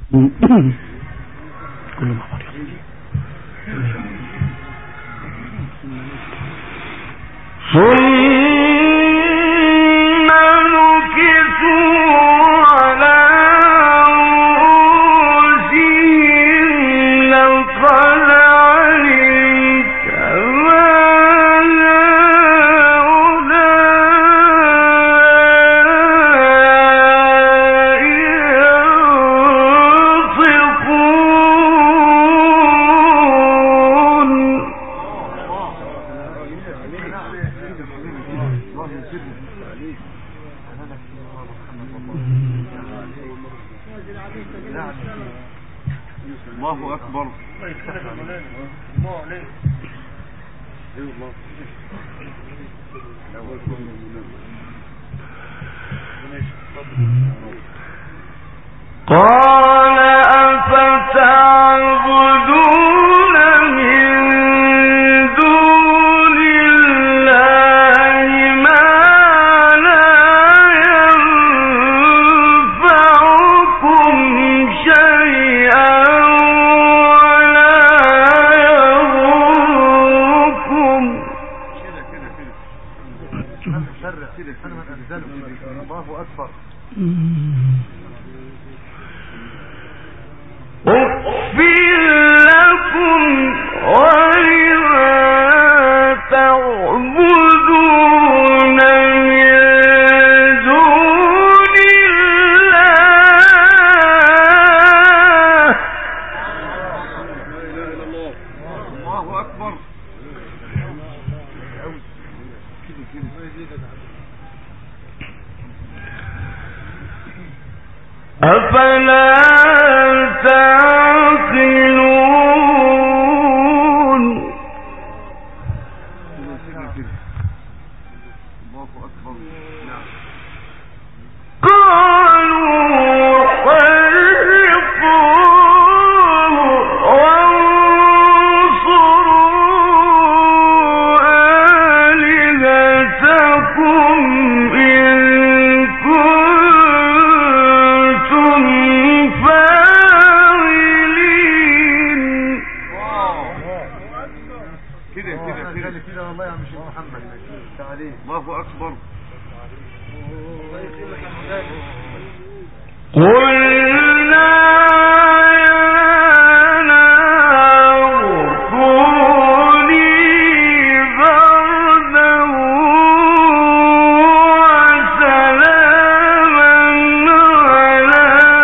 كله مع بعض. الله أكبر. قال أفتعبدون من دون الله ما لا ينفعكم شيئا ولا يضركم. الله أكبر. أُفِّلْ لَكُمْ وَلِمَا تَعْبُدُونَ مِن دُونِ اللَّهِ. الله أكبر. أفلا تعقلون. قالوا حرقوه وانصروا آلهتكم إن كنتم فاعلين. كده والله يا مش محمد تعالي. الله أكبر. قلنا يا نار كوني بردا وسلاما على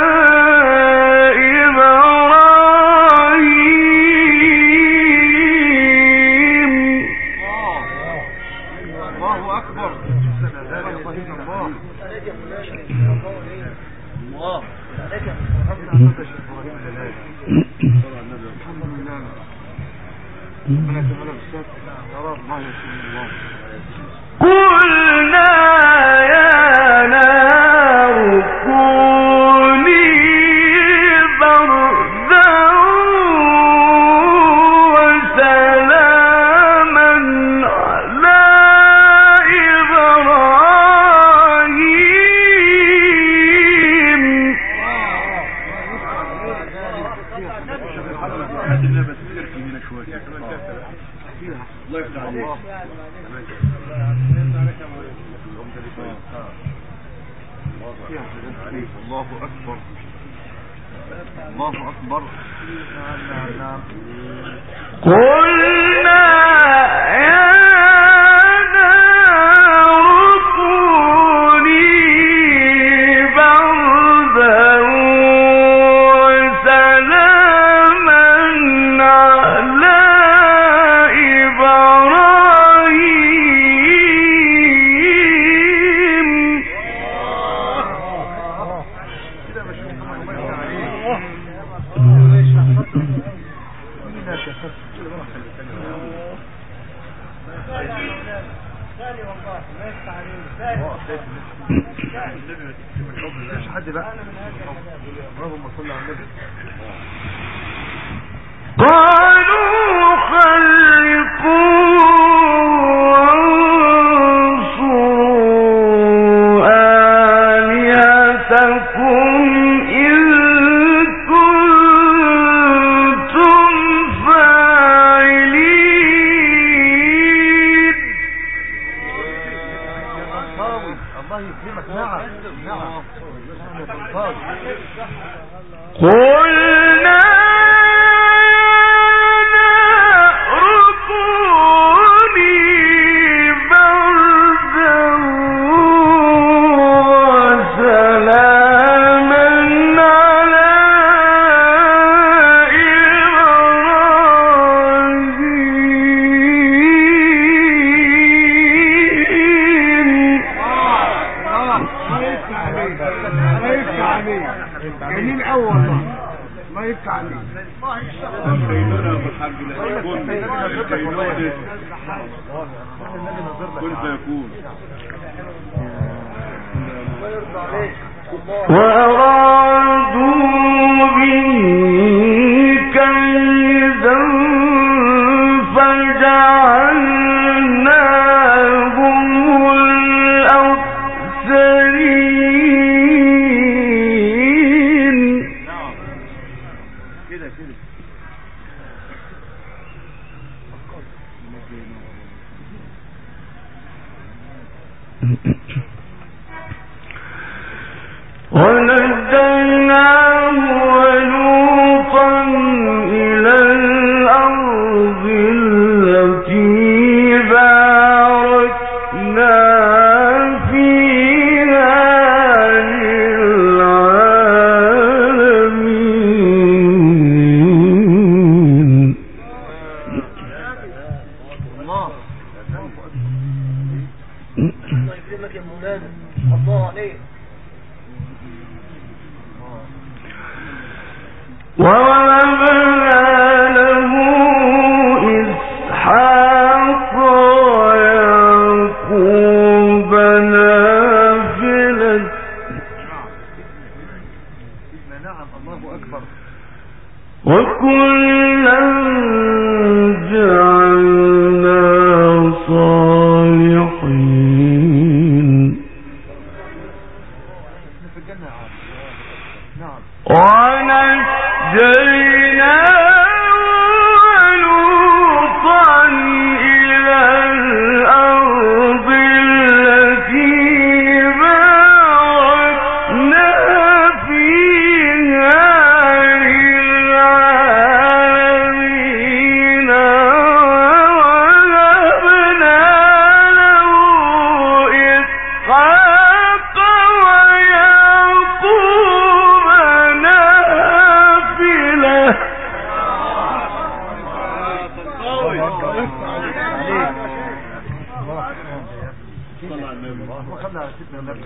إبراهيم. الله أكبر. قلنا يا نار كوني بردا وسلاما على إبراهيم. الله يفتح عليك. الله أكبر. الله أكبر. قلنا يا نار كوني بردا وسلاما على إبراهيم. مش حد بقى. اللهم صل على النبي. قالوا خلقوا وانصروا آلهتكم إن الله يسلمك. نعم نعم. قلنا وأرادوا به كيدا فجعلناهم الأخسرين. كده ونجيناه ولوطا إلى الأرض التي باركنا فيها للعالمين. الله يكرمك يا مولانا. الله عليك. ووهبنا له إسحاق ويعقوب نافلة. نعم الله أكبر. وكلا جعلنا صالحين. في الجنة. نعم. ونجيناه ولوطا إلى الأرض التي باركنا فيها للعالمين. ووهبنا له إسحاق ويعقوب نافلة. وخلنا على سيدنا النبي.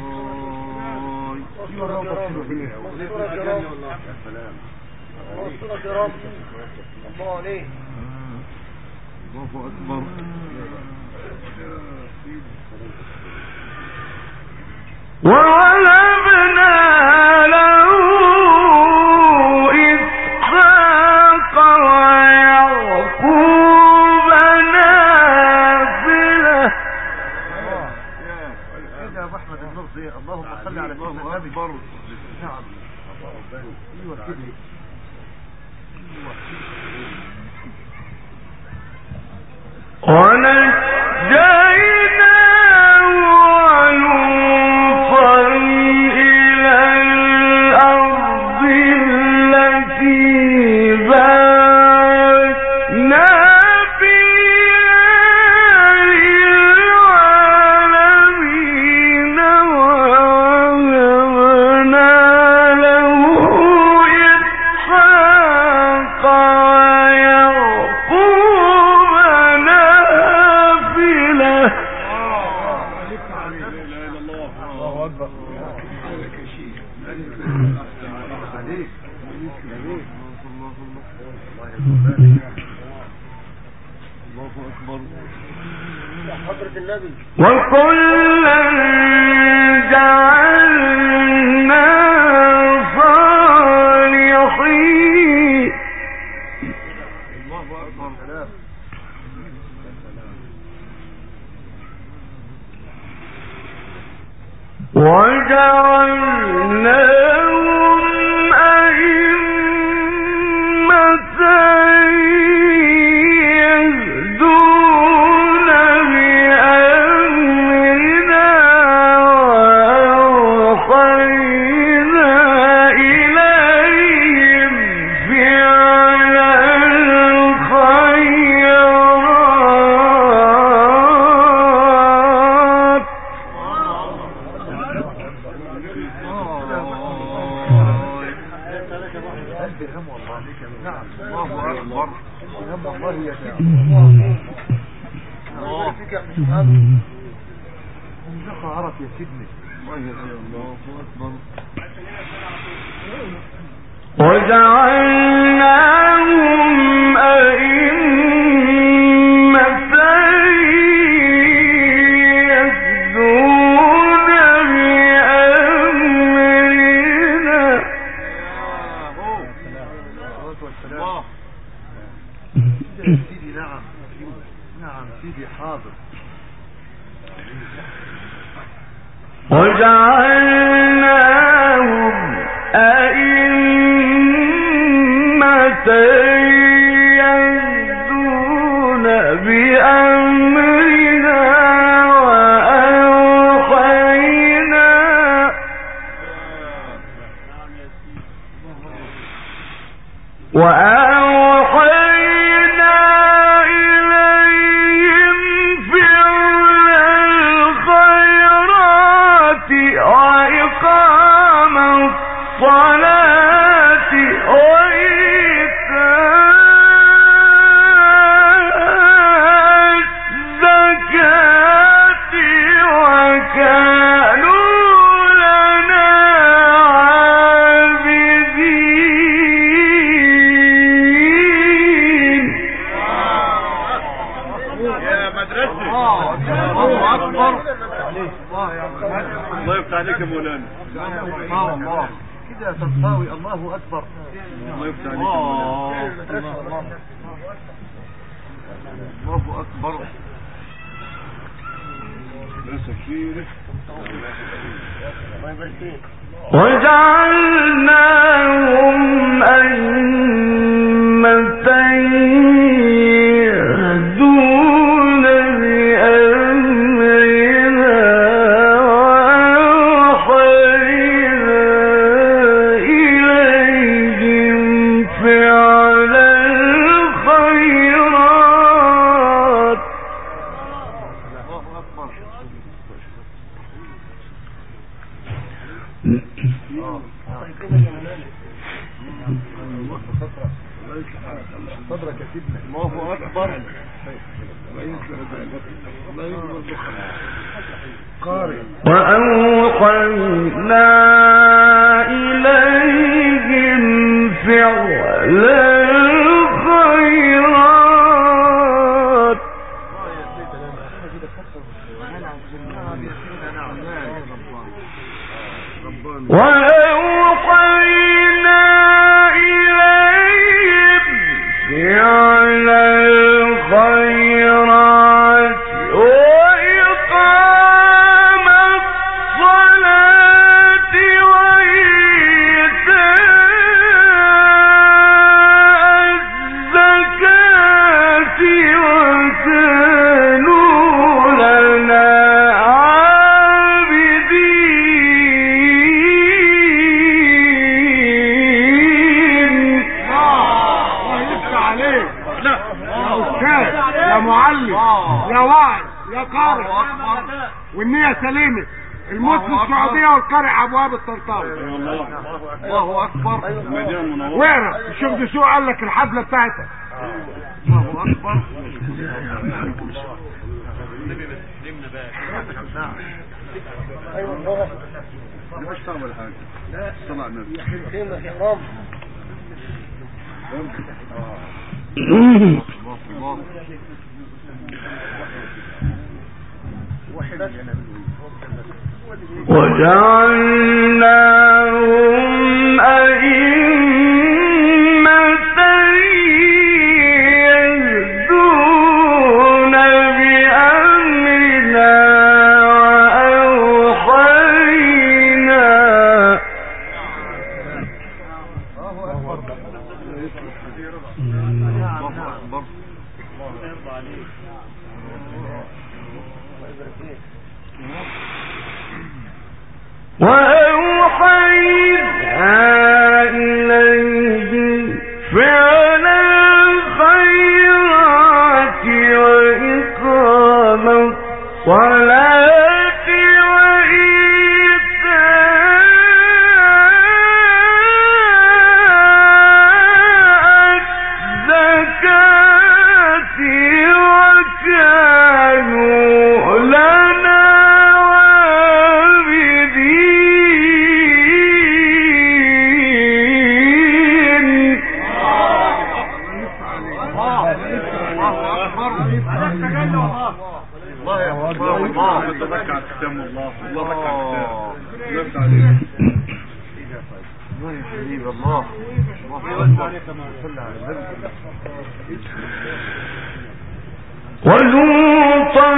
الله عليك. الله أكبر. ووهبنا له إسحاق ويعقوب نافلة. يا أبو أحمد المرضي. اللهم صل على سيدنا النبي. نعم. ايوه كده. ونجيناه ولوطا إلى الأرض التي باركنا فيها للعالمين. ووهبنا له إسحاق ويعقوب نافلة. الله أكبر. حضرة النبي. وكلا جعلنا صالحين. الله أكبر. وجعلناهم أئمة يهدون بأمرنا هم والله. نعم الله أكبر. هم والله يا سيدي. الله فيك يا محمد. عرف يا سيدني. الله أكبر. وجعلناهم أئمة يهدون بأمرنا. الله سيدي. نعم نعم سيدي حاضر. وجعلناهم أئمة يهدون بأمرنا وأوحينا إليهم فعل الخيرات وإقام الصلاة وإيتاء الزكاة وكانوا لنا عابدين. يا مدرسة. الله أكبر. الله يفتح عليك يا مولانا. الله كده تنطوي. الله أكبر. الله يفتح عليك يا مولانا. الله أكبر. وجعلناهم أئمة يهدون بأمرنا وأوحينا إليهم فعل الخيرات. الله أكبر. صدرك يا سيدنا. الله أكبر. وأوحينا إليهم فعل الخيرات وأوحينا إليهم فعل الخيرات وإقام الصلاة وإيتاء الزكاة وكانوا لنا معلم يا واعي يا قارئ والنية سليمة. الموت في السعودية والقارئ ابواب الطنطاوي. الله أكبر. واقرا شوف دي شو قال لك الحفلة بتاعتها. الله أكبر. مش تعمل حاجة. صنع النبي. الله. وجعلناهم أئمة يهدون بأمرنا وأوحينا إليه فعل الخيرات وإقام الصلاة وإيتاء يا حبيب الله ولوطا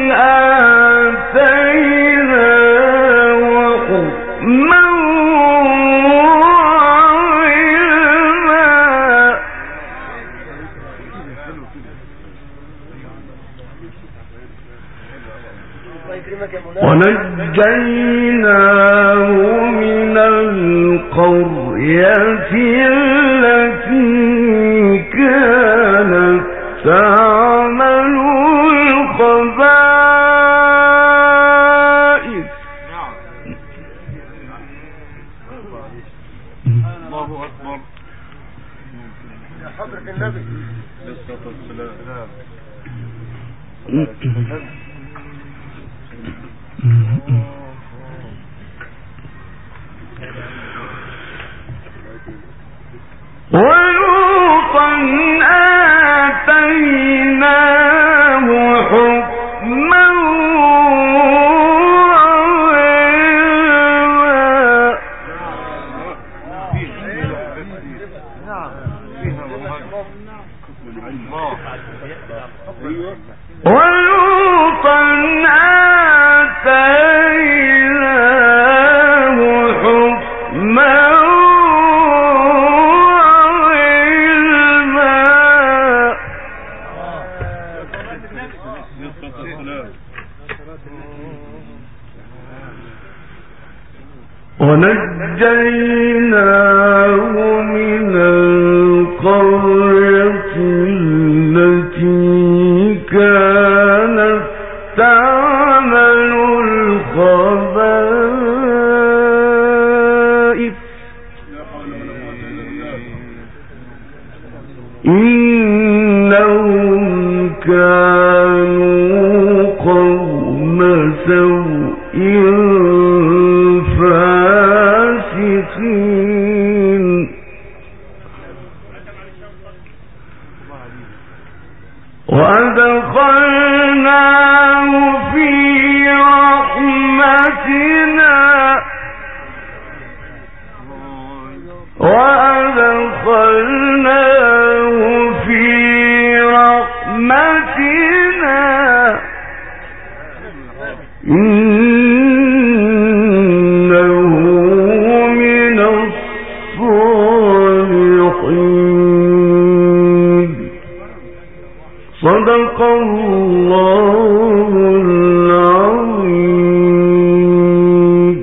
آتيناه حكما ونجيناه من القرية التي كانت تعمل الخبائث. الله أكبر يا حضرة النبي الصلاة والسلام. ولوطا آتيناه حكما ولوطا آتيناه حكما ونجيناه من القرية التي كانت تعمل الخبائث إنهم كانوا قوم سوء وأدخلناه في رحمتنا إنه من الصالحين. صدق الله العظيم.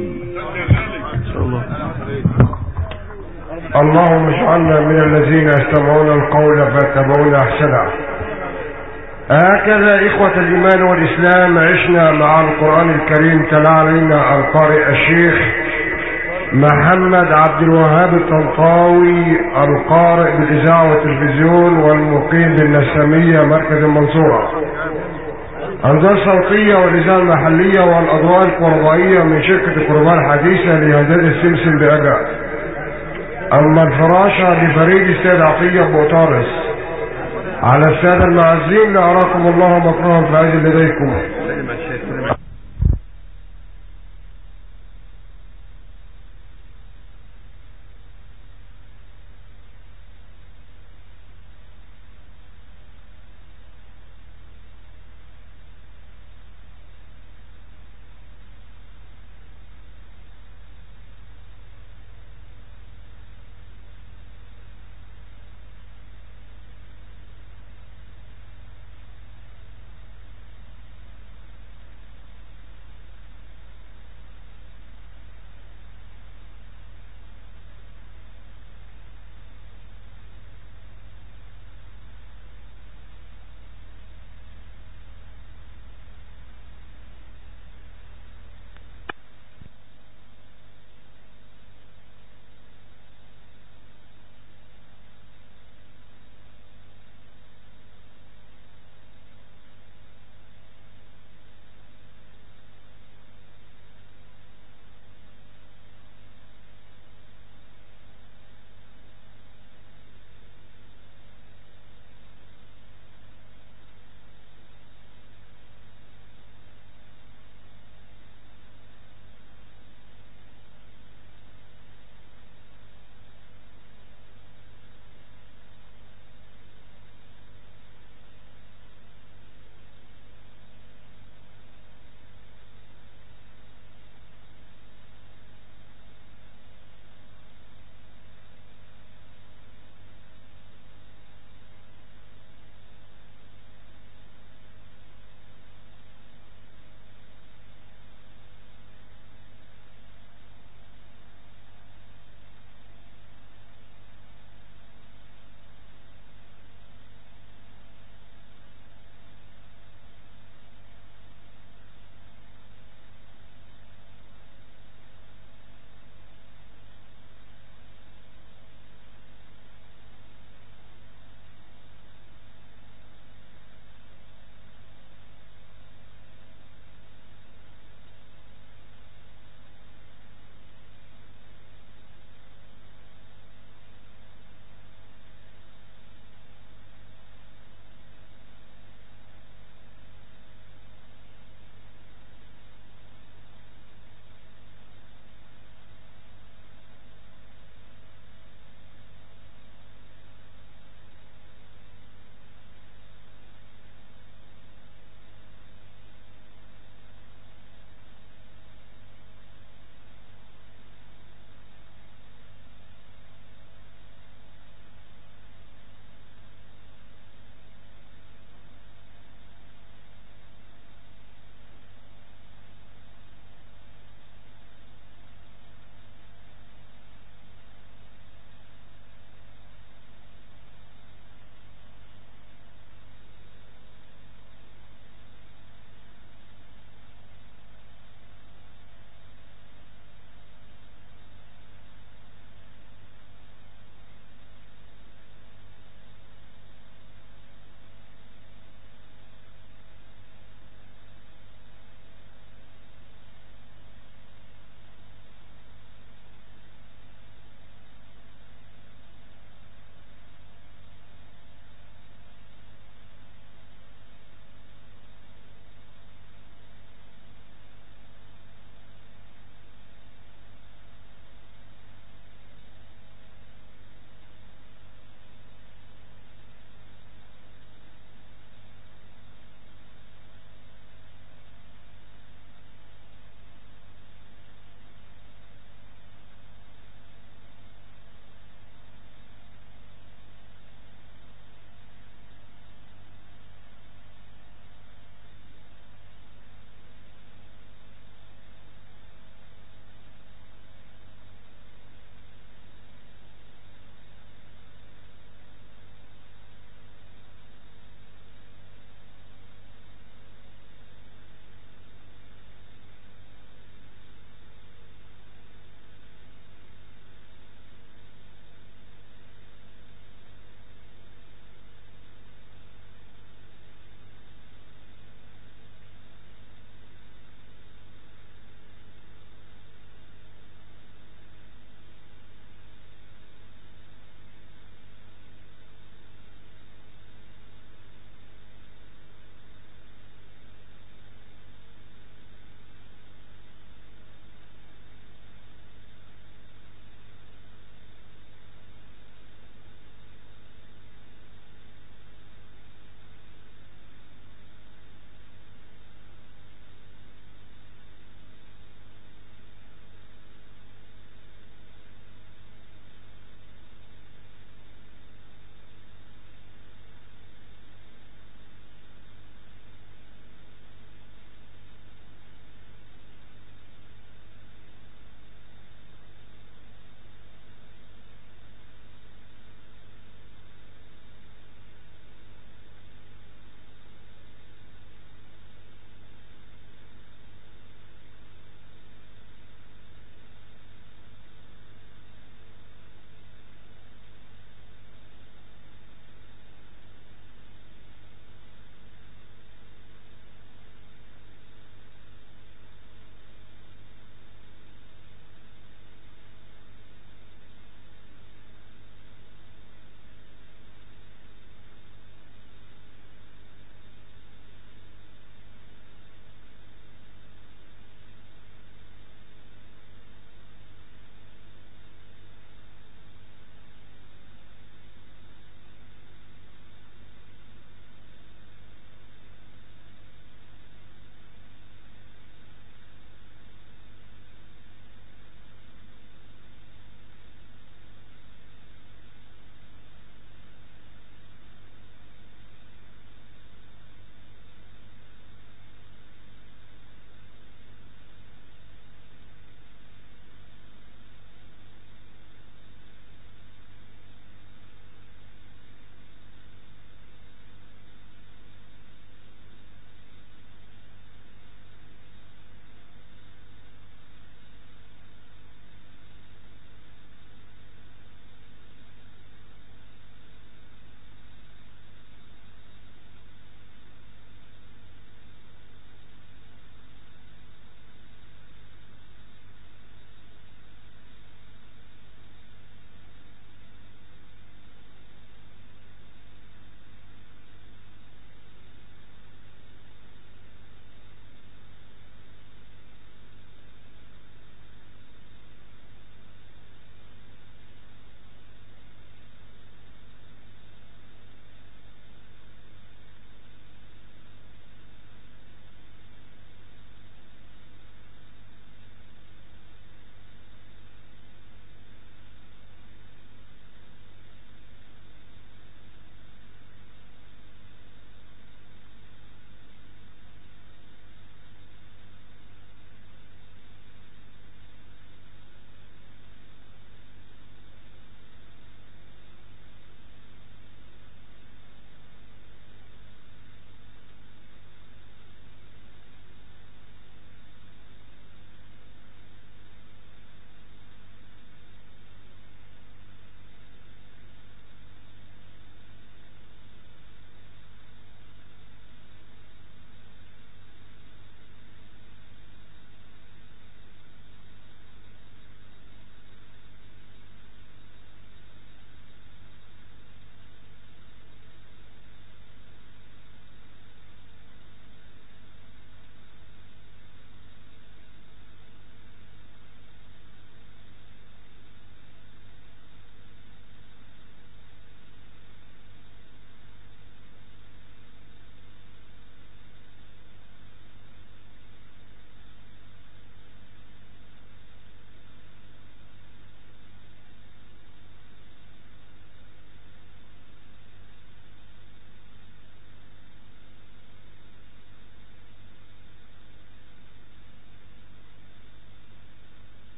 اللهم اجعلنا من الذين يستمعون القول فيتبعون احسنه. هكذا إخوة الإيمان والإسلام عشنا مع القرآن الكريم. تلا علينا القارئ الشيخ محمد عبد الوهاب الطنطاوي، القارئ بالإذاعة والتلفزيون والمقيم بالنسامية مركز المنصورة. أنظار صوتية والإذاعة المحلية والأضواء الكهربائية من شركة قربان حديثة لإعداد السمسم بأجا. أما الفراشة لفريد السيد عطية بوطارس. على السادة المعزين، لأراكم الله مكرها في عز لديكم.